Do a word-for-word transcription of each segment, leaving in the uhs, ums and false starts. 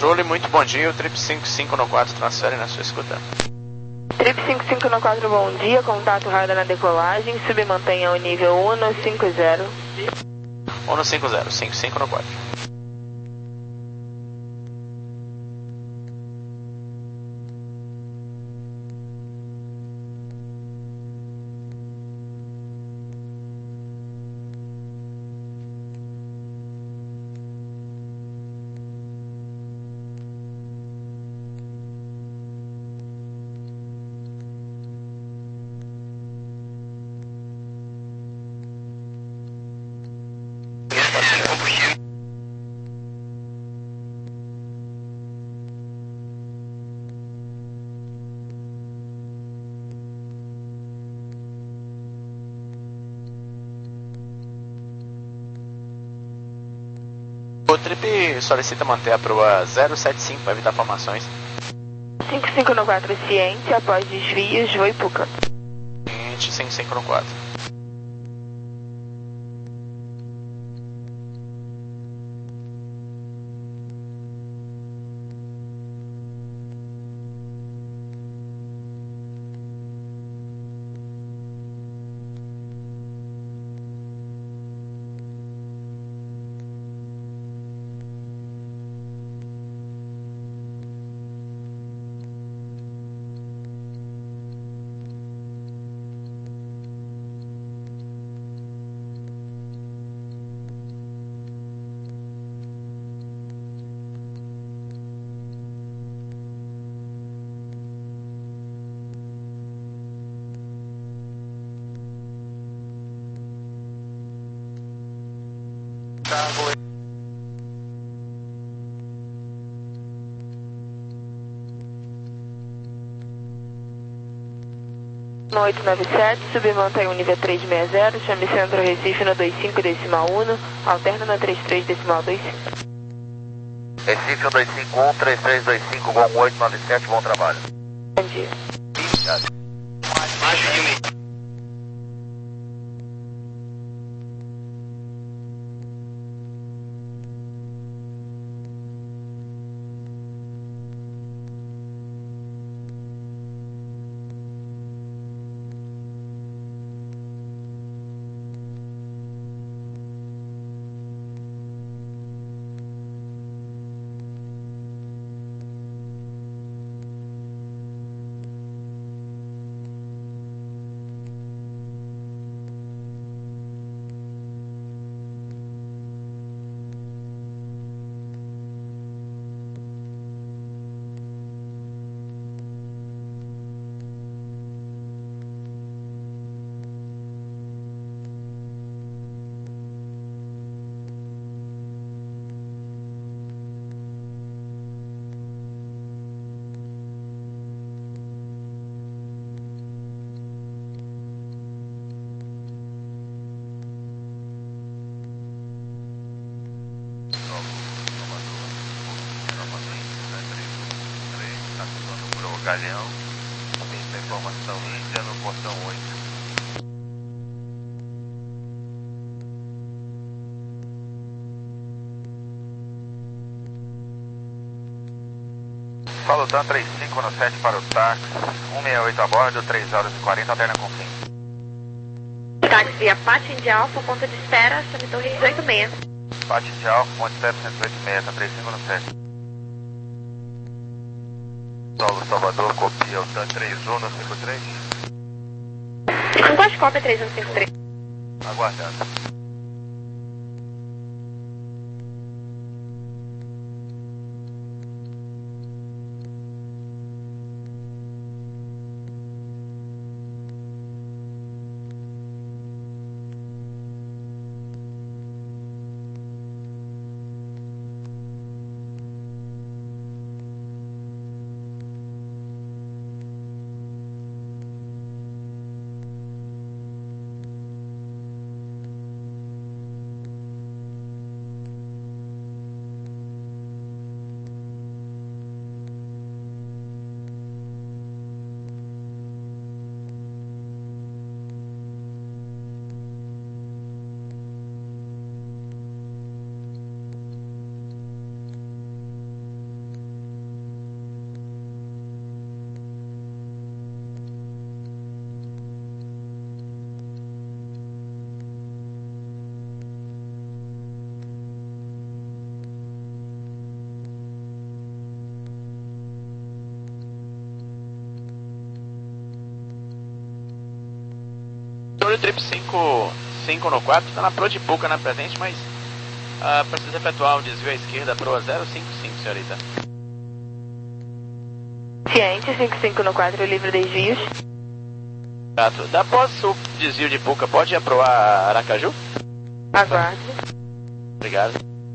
Controle, muito bom dia, o Trip cinco cinco no quatro transfere na sua escuta. Trip cinco cinco no quatro, bom dia, contato radar na decolagem, submantenha o nível um cinco zero. um cinco zero, cinco cinco no quatro. O Trip solicita manter a proa zero sete cinco para evitar formações. cinco cinco no quatro ciente, após desvios, voo Ipuca. cinco cinco no quatro. oito nove sete, submantém o nível trezentos e sessenta, chame Centro Recife no vinte e cinco decimal um, alterna no trinta e três decimal vinte e cinco. Recife dois cinco um, três três dois cinco, Gol oito nove sete, bom trabalho. Bom dia. Mais filme. Galhão, tem informação Índia no portão oito. Fala o Dan três cinco no sete para o táxi, cento e sessenta e oito a bordo, três horas e quarenta, alterna com fim. Táxi Apache de Alfa, ponto de espera, chame Torre dezoito seis. Apache de Alfa, ponto de espera cento e oito seis, tá três cinco no sete. Solo Salvador, copia o TAN três um no cinco três. Não pode cópia três um cinco três. Aguardando. número triplo cinco cinco no quatro, está na Pro de Puca na presente, mas uh, precisa efetuar um desvio à esquerda Pro zero cinco cinco, senhorita. Ciente, cinco cinco no quatro, livre desvios. Exato. Após o desvio de Puca, pode aprovar Aracaju? Aguarde. Obrigado.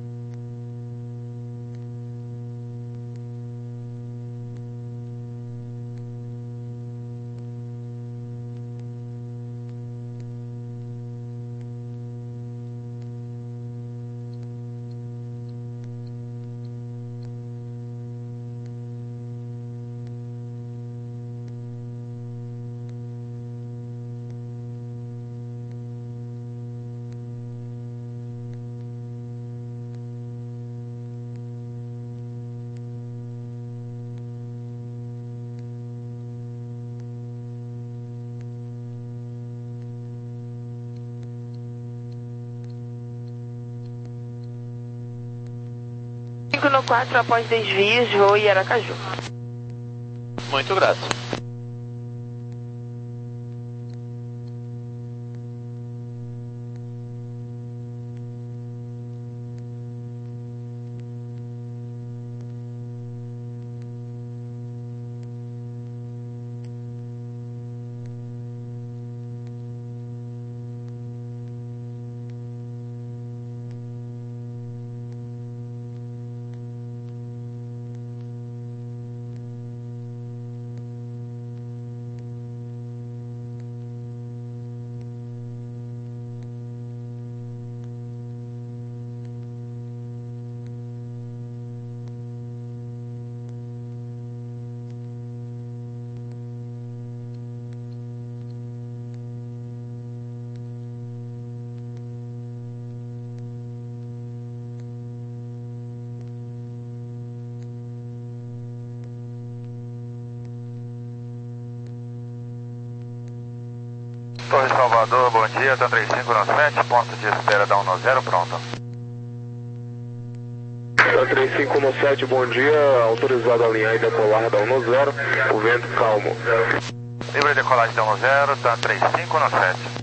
cinco no quatro, após desvios, voo em Aracaju. Muito grato. Torre Salvador, bom dia, TAM trinta e cinco no sete, ponto de espera da um no zero, pronto. TAM trinta e cinco no sete, bom dia, autorizado a alinhar e decolar da um no zero, o vento calmo. Livre decolagem da um no zero, TAM trinta e cinco no sete.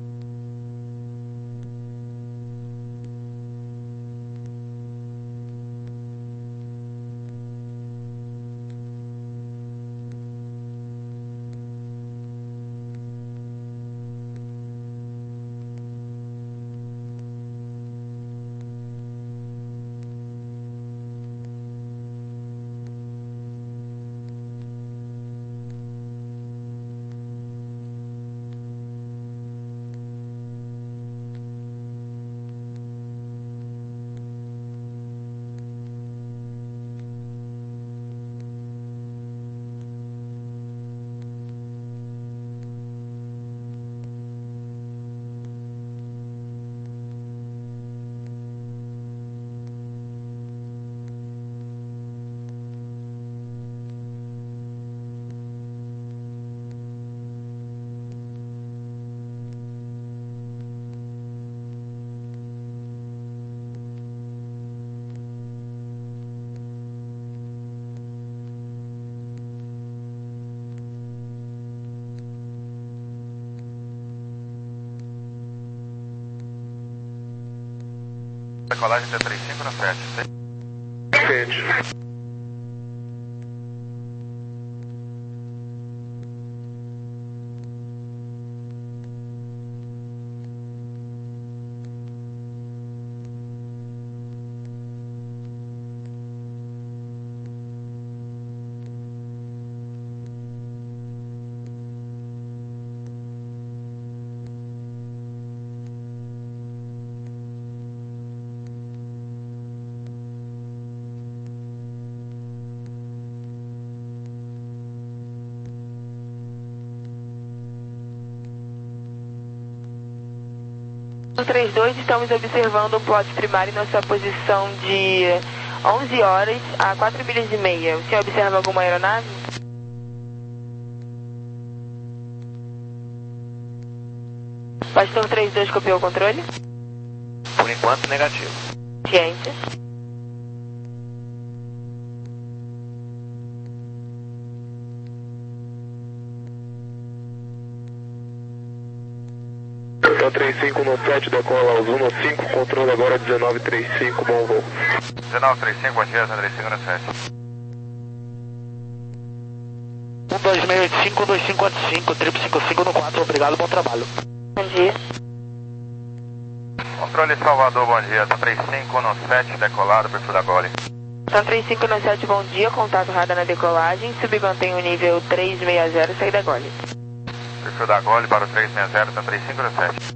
Decolagem TAM trinta e cinco no sete. Quente. No trinta e dois, estamos observando um plot primário na sua posição de onze horas a quatro milhas e meia. O senhor observa alguma aeronave? Pastor trinta e dois, copiou o controle? Por enquanto, negativo. Ciente. Então três cinco no sete, decola Azul no cinco, controle agora dezenove trinta e cinco, bom voo. dezenove trinta e cinco, bom dia, três cinco no sete. um dois seis oito cinco, dois cinco quatro cinco, triplo cinco cinco no quatro, obrigado, bom trabalho. Bom dia. Controle Salvador, bom dia, tá três cinco no sete, decolado, perfil da Gole. Então três cinco no sete, bom dia, contato radar na decolagem, submantém o nível três seis zero, saída Gole. Perfil da Gole para o três seis zero, tá três cinco no sete.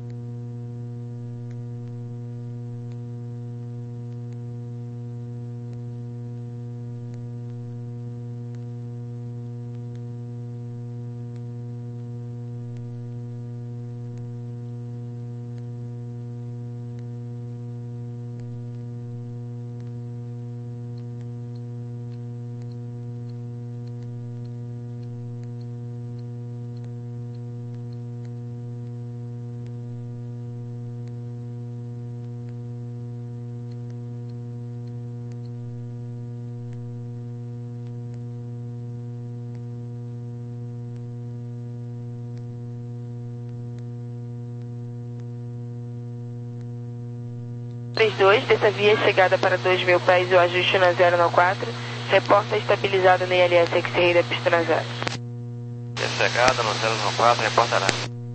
três dois, dessa via chegada para dois mil pés, o ajuste na zero no quatro, reporta estabilizado no I L S X-Ray da pista na zero. Chegada no zero no quatro, reportará.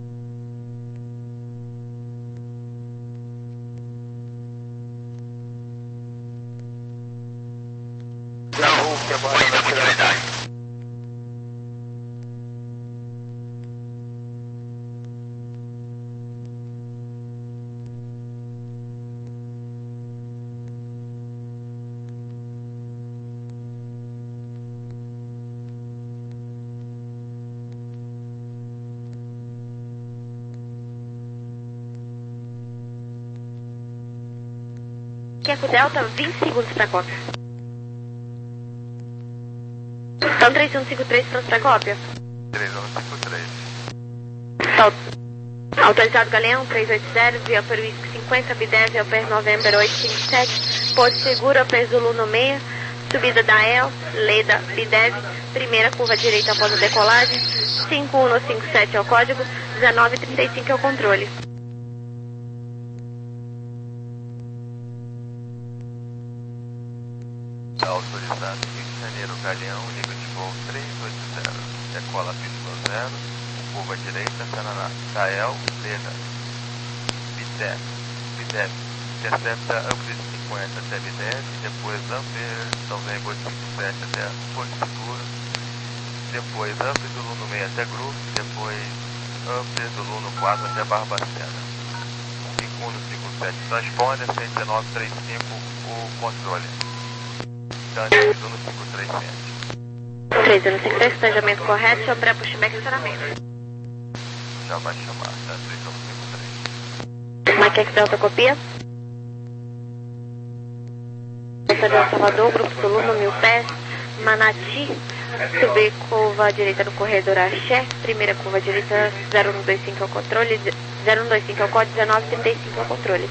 Gravou que agora vai chegar. Queco Delta, vinte segundos para cópia. Então três um cinco três, pronto para cópia. três um cinco três. Tá autorizado Galeão, três oito zero, via para o I S C cinquenta, B dez, Alper November oito cinco sete, Porto Seguro, Alper Zulu no meio, subida da E L, Leda, B dez, primeira curva direita após a decolagem, cinco um no cinco sete é o código, dezenove trinta e cinco é o controle. Autorizado Rio de Janeiro, Galeão, nível de voo três oito zero. Decola pista zero, curva direita, Paraná, Tael, Leda, Bidef, Bidef, intercepta Amplis cinquenta até Bidef, depois Amplis November oito cinco sete até Porto Seguro, depois Amplis do Luno meio até Grupo, depois Amplis do Luno quatro até Barbacena. cinco um no cinco sete, transponder, cento e dezenove trinta e cinco, o controle. três um no cinco três sete. três um no cinco três, planejamento correto, seu pré-pushback e estacionamento. Já vai chamar, tá? três um no cinco três. Maquex Delta copia. Delta de Salvador, Grupo Zulu no mil pés, Manati, subir curva direita no corredor Axé, primeira curva direita zero um dois cinco é o controle, zero um dois cinco é o código, dezenove trinta e cinco é o controle.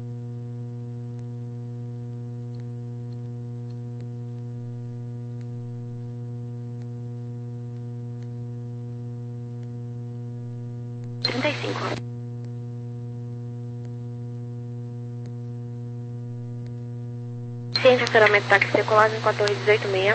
trinta e cinco. Ciência, estacionamento táxi decolagem com a torre dezoito seis.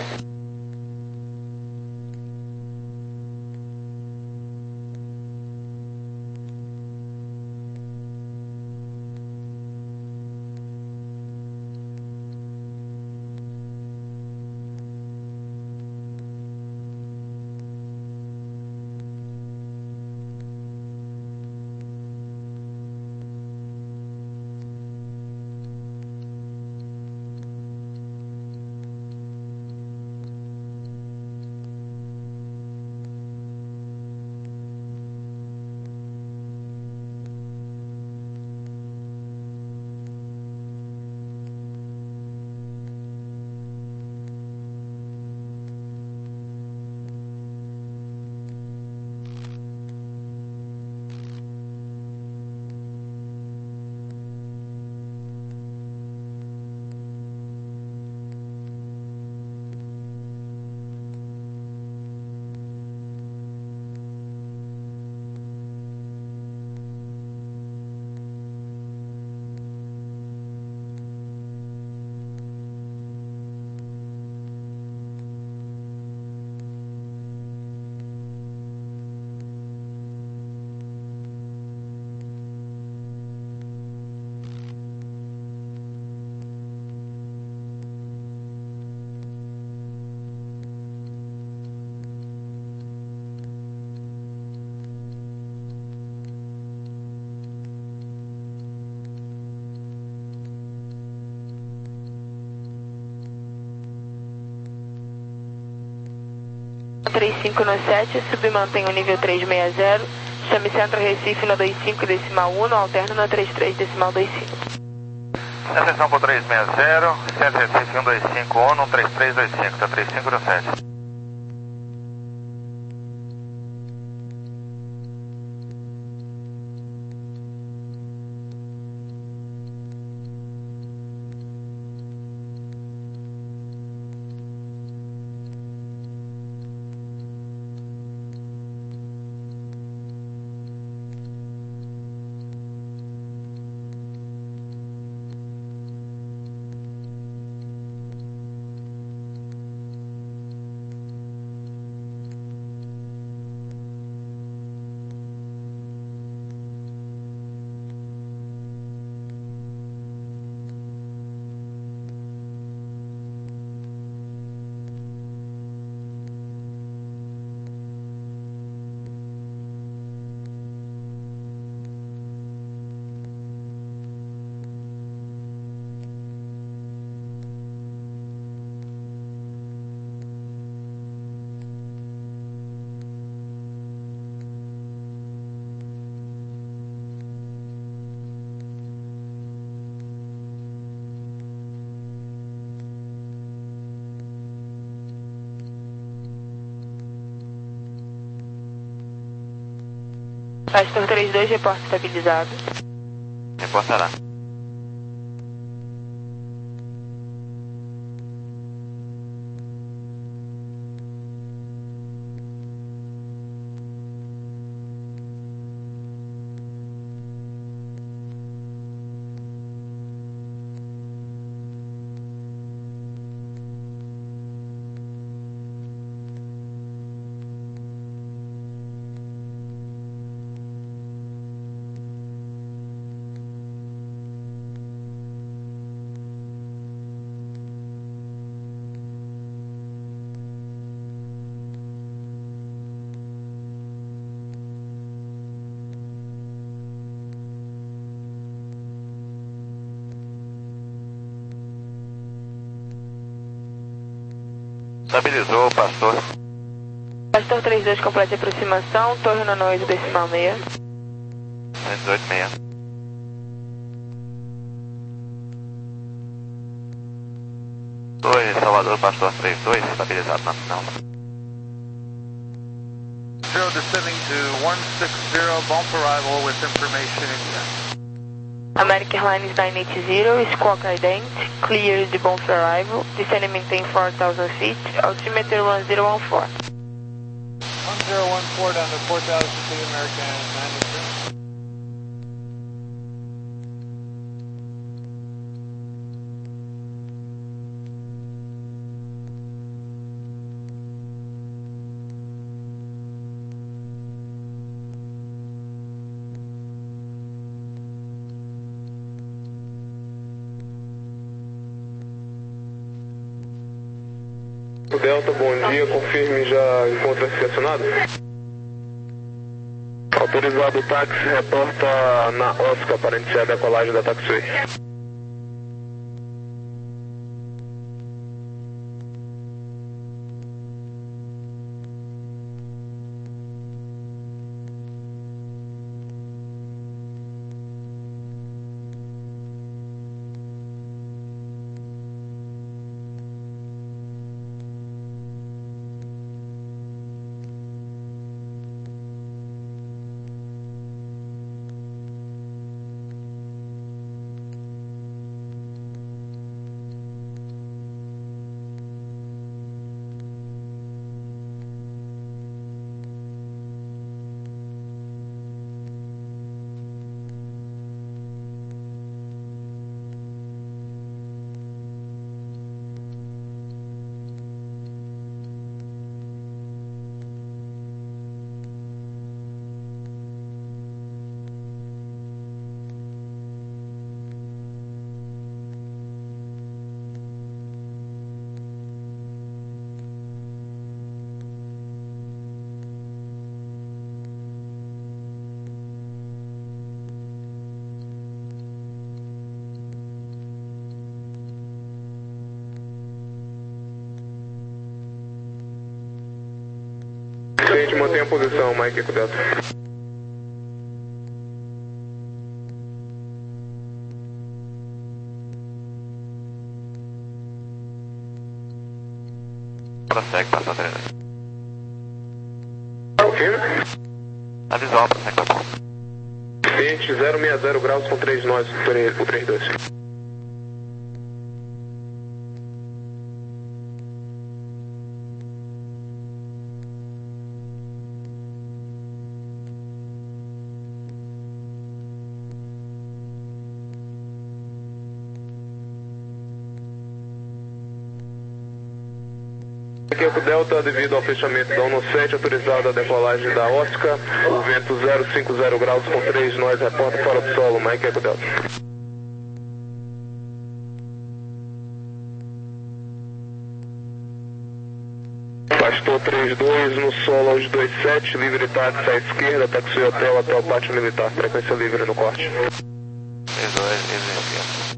três cinco no sete, submantém o nível trezentos e sessenta, chame Centro Recife no vinte e cinco decimal um, no alterno no trinta e três decimal vinte e cinco. Atenção para o trezentos e sessenta, Centro Recife cento e vinte e cinco, ONU trinta e três vinte e cinco, tá trinta e cinco no sete. Pastor trinta e dois, reporte estabilizado. Reportará. Estabilizou, pastor. Pastor trinta e dois, complete aproximação, torre no oito decimal seis. cento e dezoito meia. Torre, Salvador, pastor trinta e dois, estabilizado na final. Zero descending to one six zero, bump arrival with information in American Airlines nine eighty, squawk ident, clear de bom arrival, descend and maintain four thousand feet, altimeter one zero one four. one zero one four down to four thousand feet, American nine eighty. Delta, bom dia, confirme já encontra-se estacionado. Autorizado o táxi, reporta na Oscar para iniciar a decolagem da taxiway. Cliente, mantenha a posição, Mike Eco Delta. Prossegue, passou três dois. Confirma. Na visual, prossegue, tá bom. Cliente, zero seis zero graus com três nós, o três dois. Aqui é o Delta, devido ao fechamento da um sete, autorizada a decolagem da Oscar, o vento zero cinco zero graus com três nós, reporta fora do solo, Mike Eco Delta. Pastor três dois, no solo aos dois sete, livre táxi à esquerda, táxi hotel até o pátio militar, frequência livre no corte. três dois, livre.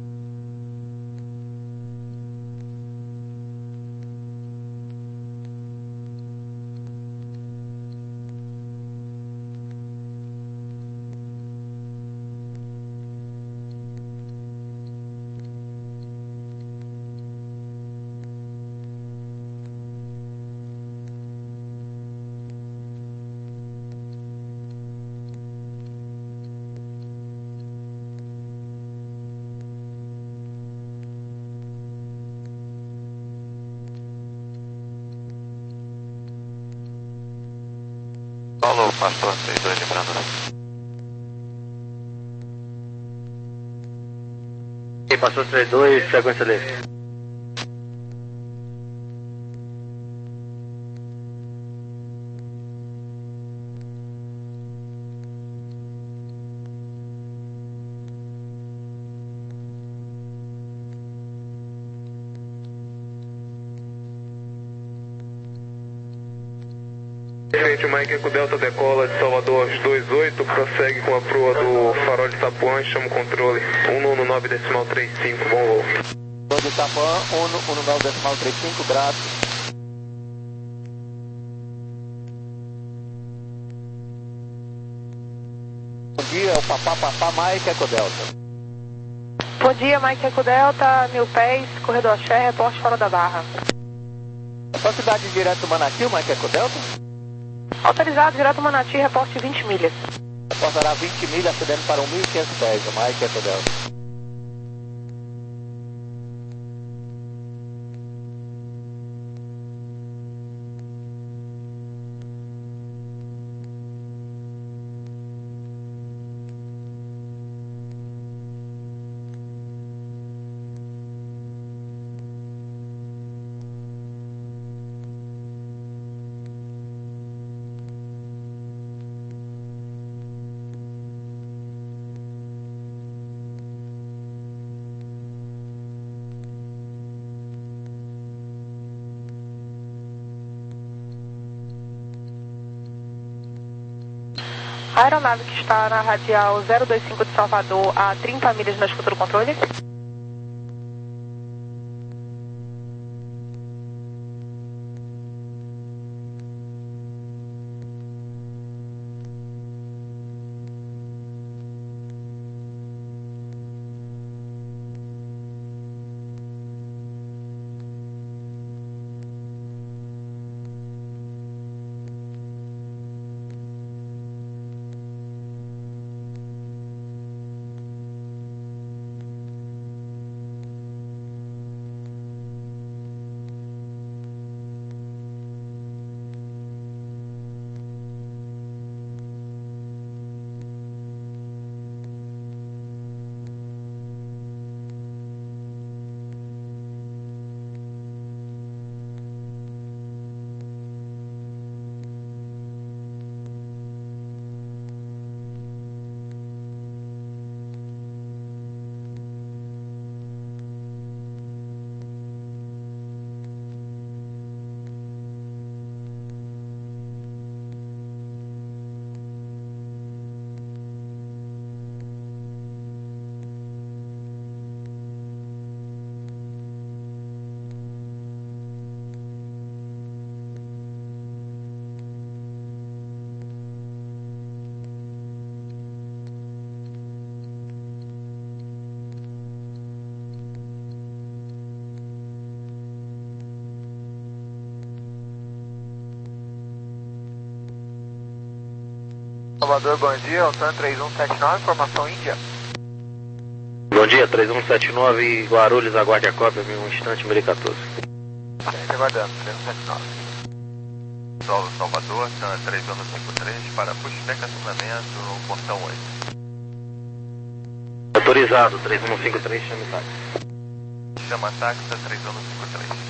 Solo, pastor três dois, lembrando. Ok, pastor três dois, frequência livre. Cliente, Mike Eco Delta decola de Salvador aos dois oito, prossegue com a proa do farol de Itapuã e chama o controle um um nove decimal trinta e cinco, bom voo. Proa de Itapuã, um um nove decimal trinta e cinco, graças. Bom dia, o papá, papá, Mike Eco Delta. Bom dia, Mike Eco Delta, mil pés, corredor Axé, reporte fora da barra. Sua cidade direto do Manati, Mike Eco Delta? Autorizado, direto Manati, reporte vinte milhas. Reportará vinte milhas, acendendo para mil e quinhentos pés, o Mike Eco Delta. A aeronave que está na radial zero dois cinco de Salvador a trinta milhas na escuta do controle. Salvador, bom dia, Altan três um sete nove, informação Índia. Bom dia, três um sete nove, Guarulhos, aguarde a cópia, um instante, mil e quatorze. Gente, aguardando, três um sete nove. Solo Salvador, Tan três um cinco três, para pushback acionamento no portão oito. Autorizado, três um cinco três, chame táxi. Chama táxi, três um cinco três.